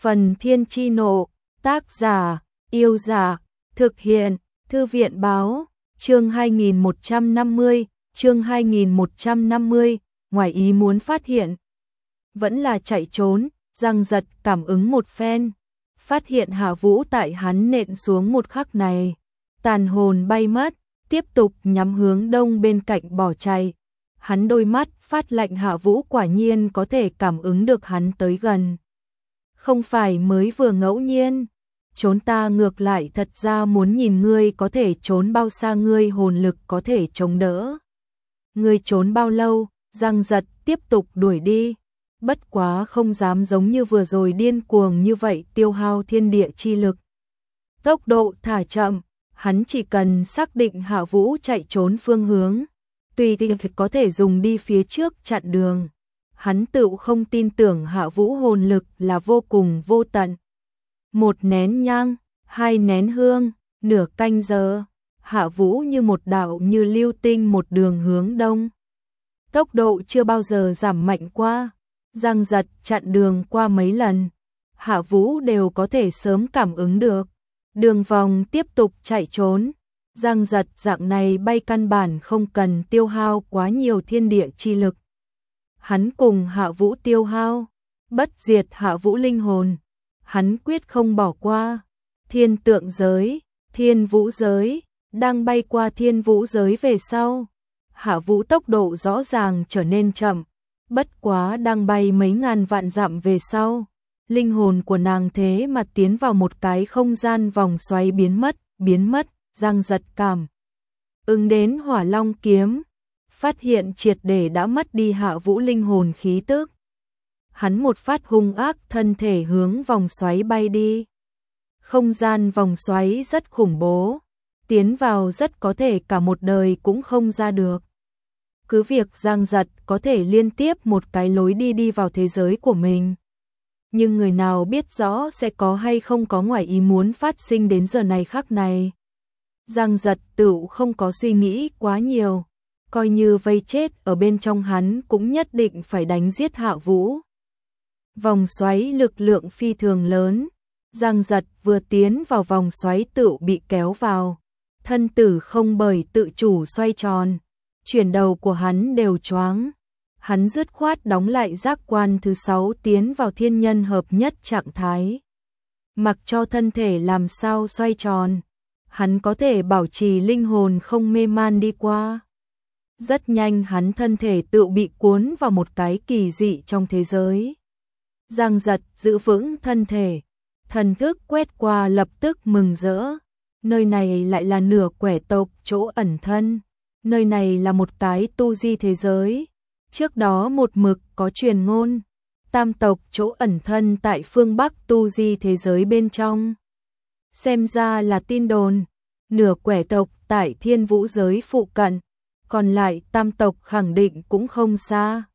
Phần Thiên Chi Nộ, tác giả, Yêu Giả, thực hiện, Thư viện Báo, chương 2150, ngoài ý muốn phát hiện. Vẫn là chạy trốn, Giang Giật cảm ứng một phen, phát hiện Hạ Vũ tại hắn nện xuống một khắc này, tàn hồn bay mất, tiếp tục nhắm hướng đông bên cạnh bỏ chạy. Hắn đôi mắt phát lạnh, Hạ Vũ quả nhiên có thể cảm ứng được hắn tới gần. Không phải mới vừa ngẫu nhiên, trốn ta ngược lại thật ra muốn nhìn ngươi có thể trốn bao xa, ngươi hồn lực có thể chống đỡ. Ngươi trốn bao lâu? Giang Giật tiếp tục đuổi đi, bất quá không dám giống như vừa rồi điên cuồng như vậy tiêu hao thiên địa chi lực. Tốc độ thả chậm, hắn chỉ cần xác định Hạ Vũ chạy trốn phương hướng, tùy tiện có thể dùng đi phía trước chặn đường. Hắn tự không tin tưởng Hạ Vũ hồn lực là vô cùng vô tận. Một nén nhang, hai nén hương, nửa canh giờ, Hạ Vũ như một đạo như lưu tinh một đường hướng đông. Tốc độ chưa bao giờ giảm mạnh qua, Giang Giật chặn đường qua mấy lần, Hạ Vũ đều có thể sớm cảm ứng được. Đường vòng tiếp tục chạy trốn, Giang Giật dạng này bay căn bản không cần tiêu hao quá nhiều thiên địa chi lực. Hắn cùng Hạ Vũ tiêu hao, bất diệt Hạ Vũ linh hồn, hắn quyết không bỏ qua. Thiên tượng giới, thiên vũ giới, đang bay qua thiên vũ giới về sau, Hạ Vũ tốc độ rõ ràng trở nên chậm, bất quá đang bay mấy ngàn vạn dặm về sau, linh hồn của nàng thế mà tiến vào một cái không gian vòng xoáy biến mất. Giang Giật cảm ứng đến Hỏa Long kiếm, phát hiện triệt để đã mất đi Hạ Vũ linh hồn khí tức. Hắn một phát hung ác thân thể hướng vòng xoáy bay đi. Không gian vòng xoáy rất khủng bố, tiến vào rất có thể cả một đời cũng không ra được. Cứ việc Giang Giật có thể liên tiếp một cái lối đi vào thế giới của mình, nhưng người nào biết rõ sẽ có hay không có ngoài ý muốn phát sinh đến giờ này khắc này. Giang Giật tự không có suy nghĩ quá nhiều, coi như vây chết ở bên trong hắn cũng nhất định phải đánh giết Hạ Vũ. Vòng xoáy lực lượng phi thường lớn, Giang Giật vừa tiến vào vòng xoáy tự bị kéo vào, thân tử không bởi tự chủ xoay tròn, chuyển đầu của hắn đều choáng. Hắn dứt khoát đóng lại giác quan thứ 6 tiến vào thiên nhân hợp nhất trạng thái. Mặc cho thân thể làm sao xoay tròn, hắn có thể bảo trì linh hồn không mê man đi qua. Rất nhanh hắn thân thể tự bị cuốn vào một cái kỳ dị trong thế giới. Giang Giật giữ vững thân thể, thần thức quét qua lập tức mừng rỡ. Nơi này lại là nửa quẻ tộc chỗ ẩn thân, nơi này là một cái tu di thế giới. Trước đó một mực có truyền ngôn, tam tộc chỗ ẩn thân tại phương Bắc tu di thế giới bên trong. Xem ra là tin đồn, nửa quẻ tộc tại thiên vũ giới phụ cận, còn lại tam tộc khẳng định cũng không xa.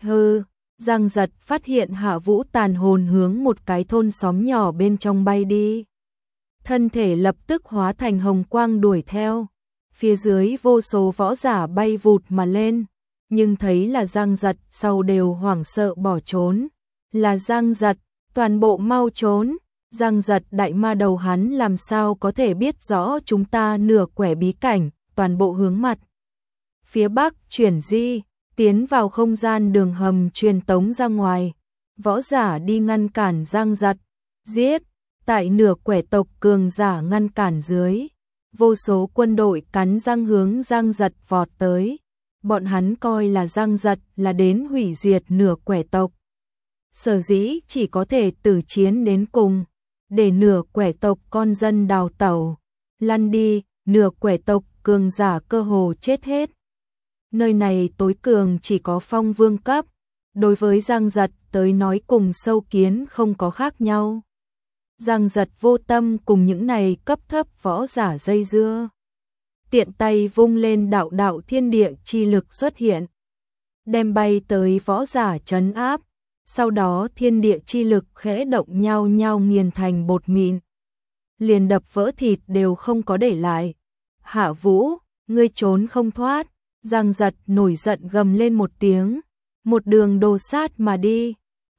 Giang Giật phát hiện Hạ Vũ tàn hồn hướng một cái thôn xóm nhỏ bên trong bay đi. Thân thể lập tức hóa thành hồng quang đuổi theo, phía dưới vô số võ giả bay vụt mà lên. Nhưng thấy là Giang Giật sau đều hoảng sợ bỏ trốn. Là Giang Giật, toàn bộ mau trốn. Giang Giật đại ma đầu, hắn làm sao có thể biết rõ chúng ta nửa quẻ bí cảnh, toàn bộ hướng mặt phía Bắc chuyển di, tiến vào không gian đường hầm truyền tống ra ngoài. Võ giả đi ngăn cản Giang Giật, giết. Tại nửa quẻ tộc cường giả ngăn cản dưới, vô số quân đội cắn răng hướng Giang Giật vọt tới. Bọn hắn coi là Giang Giật là đến hủy diệt nửa quẻ tộc. Sở dĩ chỉ có thể tử chiến đến cùng, để nửa quẻ tộc con dân đào tẩu. Lăn đi, nửa quẻ tộc cường giả cơ hồ chết hết. Nơi này tối cường chỉ có phong vương cấp, đối với Giang Giật tới nói cùng sâu kiến không có khác nhau. Giang Giật vô tâm cùng những này cấp thấp võ giả dây dưa. Tiện tay vung lên đạo đạo thiên địa chi lực xuất hiện, đem bay tới võ giả trấn áp, sau đó thiên địa chi lực khẽ động nhau nhau nghiền thành bột mịn, liền đập vỡ thịt đều không có để lại. Hạ Vũ, ngươi trốn không thoát. Giang Giật nổi giận gầm lên một tiếng, một đường đồ sát mà đi.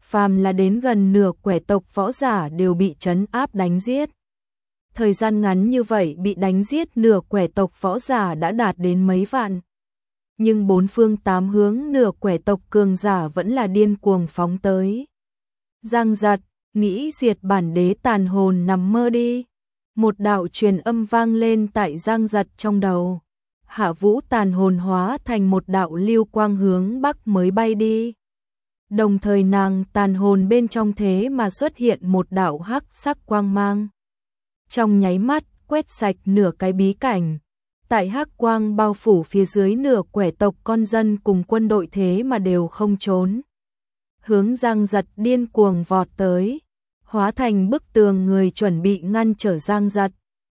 phàm là đến gần nửa quẻ tộc võ giả đều bị trấn áp đánh giết. Thời gian ngắn như vậy bị đánh giết nửa quẻ tộc võ giả đã đạt đến mấy vạn. Nhưng bốn phương tám hướng nửa quẻ tộc cường giả vẫn là điên cuồng phóng tới. Giang Giật, nghĩ diệt bản đế tàn hồn nằm mơ đi. Một đạo truyền âm vang lên tại Giang Giật trong đầu. Hạ Vũ tàn hồn hóa thành một đạo lưu quang hướng bắc mới bay đi. Đồng thời nàng tàn hồn bên trong thế mà xuất hiện một đạo hắc sắc quang mang. Trong nháy mắt quét sạch nửa cái bí cảnh. Tại hắc quang bao phủ phía dưới nửa quẻ tộc con dân cùng quân đội thế mà đều không trốn. Hướng Giang Giật điên cuồng vọt tới. Hóa thành bức tường người chuẩn bị ngăn trở Giang Giật.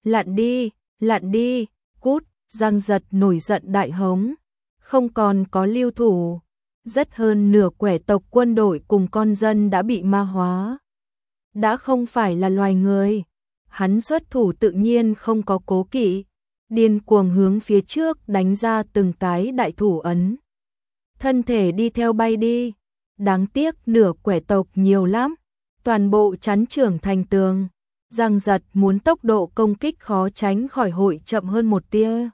Lặn đi, cút. Giang Giật nổi giận đại hống. Không còn có lưu thủ. Rất hơn nửa quẻ tộc quân đội cùng con dân đã bị ma hóa. Đã không phải là loài người. Hắn xuất thủ tự nhiên không có cố kỵ. Điên cuồng hướng phía trước đánh ra từng cái đại thủ ấn. Thân thể đi theo bay đi. Đáng tiếc nửa quẻ tộc nhiều lắm. Toàn bộ chắn trưởng thành tường. Giang Giật muốn tốc độ công kích khó tránh khỏi hội chậm hơn một tia.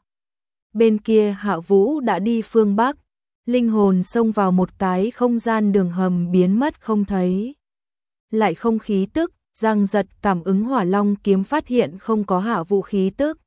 Bên kia Hạ Vũ đã đi phương Bắc. Linh hồn xông vào một cái không gian đường hầm biến mất không thấy. Lại không khí tức, Giang Giật cảm ứng Hỏa Long kiếm phát hiện không có Hạ Vũ khí tức.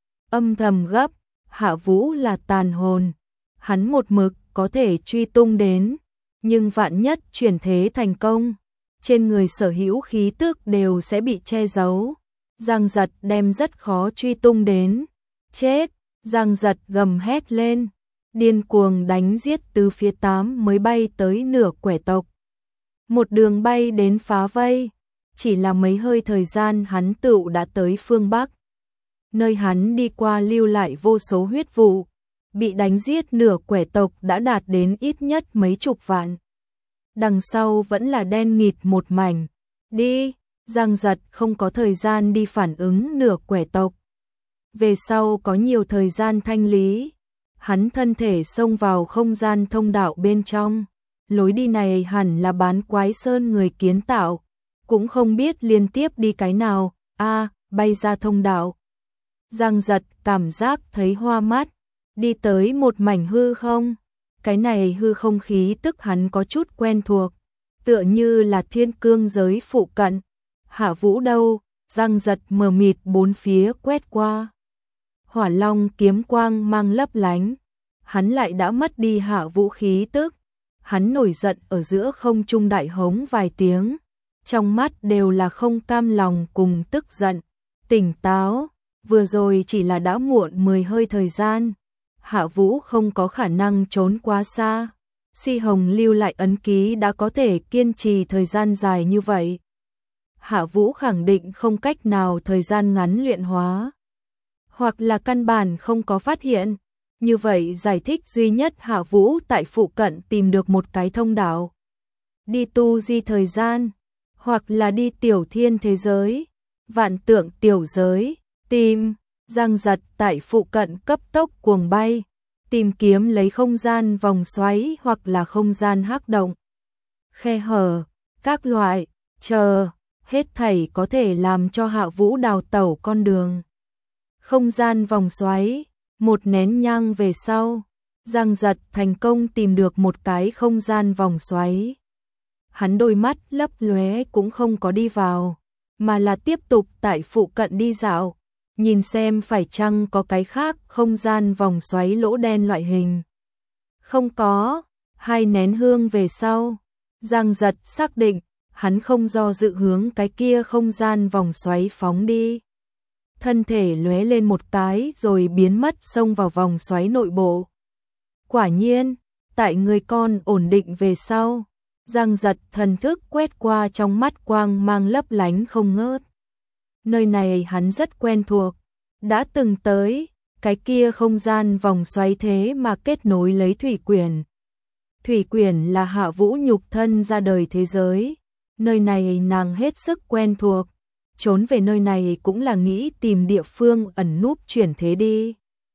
Âm thầm gấp, Hạ Vũ là tàn hồn. Hắn một mực có thể truy tung đến. Nhưng vạn nhất chuyển thế thành công. Trên người sở hữu khí tức đều sẽ bị che giấu. Giang Giật đem rất khó truy tung đến. Chết! Giang Giật gầm hét lên. Điên cuồng đánh giết từ phía 8 mới bay tới nửa quẻ tộc. Một đường bay đến phá vây. Chỉ là mấy hơi thời gian hắn tựu đã tới phương Bắc. Nơi hắn đi qua lưu lại vô số huyết vụ. Bị đánh giết nửa quẻ tộc đã đạt đến ít nhất mấy chục vạn. Đằng sau vẫn là đen nghịt một mảnh. Đi! Giang Giật không có thời gian đi phản ứng nửa quẻ tộc. Về sau có nhiều thời gian thanh lý. Hắn thân thể xông vào không gian thông đạo bên trong. Lối đi này hẳn là Bán Quái Sơn người kiến tạo. Cũng không biết liên tiếp đi cái nào. Bay ra thông đạo. Giang Giật cảm giác thấy hoa mắt. Đi tới một mảnh hư không. Cái này hư không khí tức hắn có chút quen thuộc. Tựa như là thiên cương giới phụ cận. Hạ Vũ đâu? Giang Giật mờ mịt bốn phía quét qua. Hỏa Long kiếm quang mang lấp lánh. Hắn lại đã mất đi Hạ Vũ khí tức. Hắn nổi giận ở giữa không trung đại hống vài tiếng. Trong mắt đều là không cam lòng cùng tức giận. Tỉnh táo, vừa rồi chỉ là đã muộn 10 hơi thời gian. Hạ Vũ không có khả năng trốn quá xa. Si Hồng lưu lại ấn ký đã có thể kiên trì thời gian dài như vậy. Hạ Vũ khẳng định không cách nào thời gian ngắn luyện hóa. Hoặc là căn bản không có phát hiện. Như vậy giải thích duy nhất Hạ Vũ tại phụ cận tìm được một cái thông đạo. Đi tu di thời gian. Hoặc là đi tiểu thiên thế giới. Vạn tượng tiểu giới. Tìm. Giang Giật tại phụ cận cấp tốc cuồng bay. Tìm kiếm lấy không gian vòng xoáy hoặc là không gian hắc động. Khe hở. Các loại. Chờ. Hết thảy có thể làm cho Hạ Vũ đào tẩu con đường. Không gian vòng xoáy. Một nén nhang về sau. Giang Giật thành công tìm được một cái không gian vòng xoáy. Hắn đôi mắt lấp lóe cũng không có đi vào. Mà là tiếp tục tại phụ cận đi dạo. Nhìn xem phải chăng có cái khác không gian vòng xoáy lỗ đen loại hình. Không có. 2 nén hương về sau. Giang Giật xác định. Hắn không do dự hướng cái kia không gian vòng xoáy phóng đi. Thân thể lóe lên một cái rồi biến mất xông vào vòng xoáy nội bộ. Quả nhiên, tại người con ổn định về sau, Giang Giật thần thức quét qua trong mắt quang mang lấp lánh không ngớt. Nơi này hắn rất quen thuộc, đã từng tới, cái kia không gian vòng xoáy thế mà kết nối lấy thủy quyển. Thủy quyển là Hạ Vũ nhục thân ra đời thế giới, nơi này nàng hết sức quen thuộc. Trốn về nơi này cũng là nghĩ tìm địa phương ẩn núp chuyển thế đi.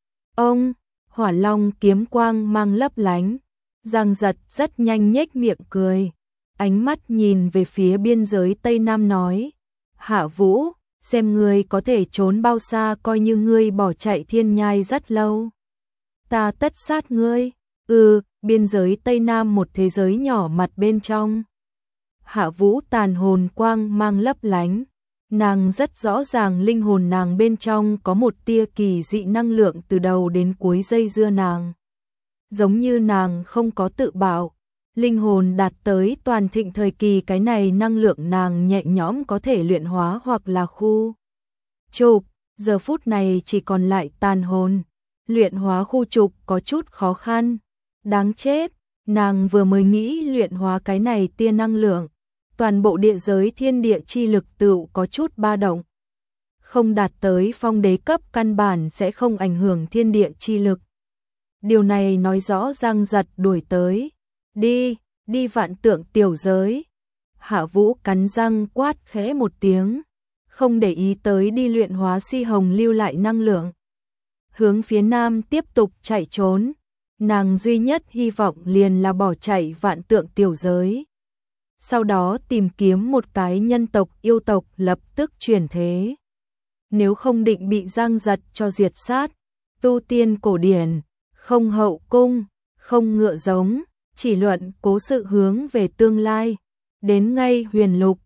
Ông, Hỏa Long kiếm quang mang lấp lánh. Giang Giật rất nhanh nhếch miệng cười. ánh mắt nhìn về phía biên giới Tây Nam nói, Hạ Vũ, xem ngươi có thể trốn bao xa, coi như ngươi bỏ chạy thiên nhai rất lâu. Ta tất sát ngươi. Biên giới Tây Nam một thế giới nhỏ mặt bên trong. Hạ Vũ tàn hồn quang mang lấp lánh. Nàng rất rõ ràng linh hồn nàng bên trong có một tia kỳ dị năng lượng từ đầu đến cuối dây dưa nàng. Giống như nàng không có tự bảo, linh hồn đạt tới toàn thịnh thời kỳ, cái này năng lượng nàng nhẹ nhõm có thể luyện hóa hoặc là khu trục, giờ phút này chỉ còn lại tàn hồn. Luyện hóa khu trục có chút khó khăn, đáng chết, nàng vừa mới nghĩ luyện hóa cái này tia năng lượng, toàn bộ địa giới thiên địa chi lực tựu có chút ba động. Không đạt tới phong đế cấp căn bản sẽ không ảnh hưởng thiên địa chi lực. Điều này nói rõ Giang Giật đuổi tới. Đi vạn tượng tiểu giới. Hạ Vũ cắn răng quát khẽ một tiếng, không để ý tới đi luyện hóa si hồng lưu lại năng lượng. Hướng phía nam tiếp tục chạy trốn, nàng duy nhất hy vọng liền là bỏ chạy vạn tượng tiểu giới. Sau đó tìm kiếm một cái nhân tộc yêu tộc lập tức chuyển thế. Nếu không định bị Giang Giật cho diệt sát, tu tiên cổ điển, không hậu cung, không ngựa giống, chỉ luận cố sự hướng về tương lai. Đến ngay huyền lục,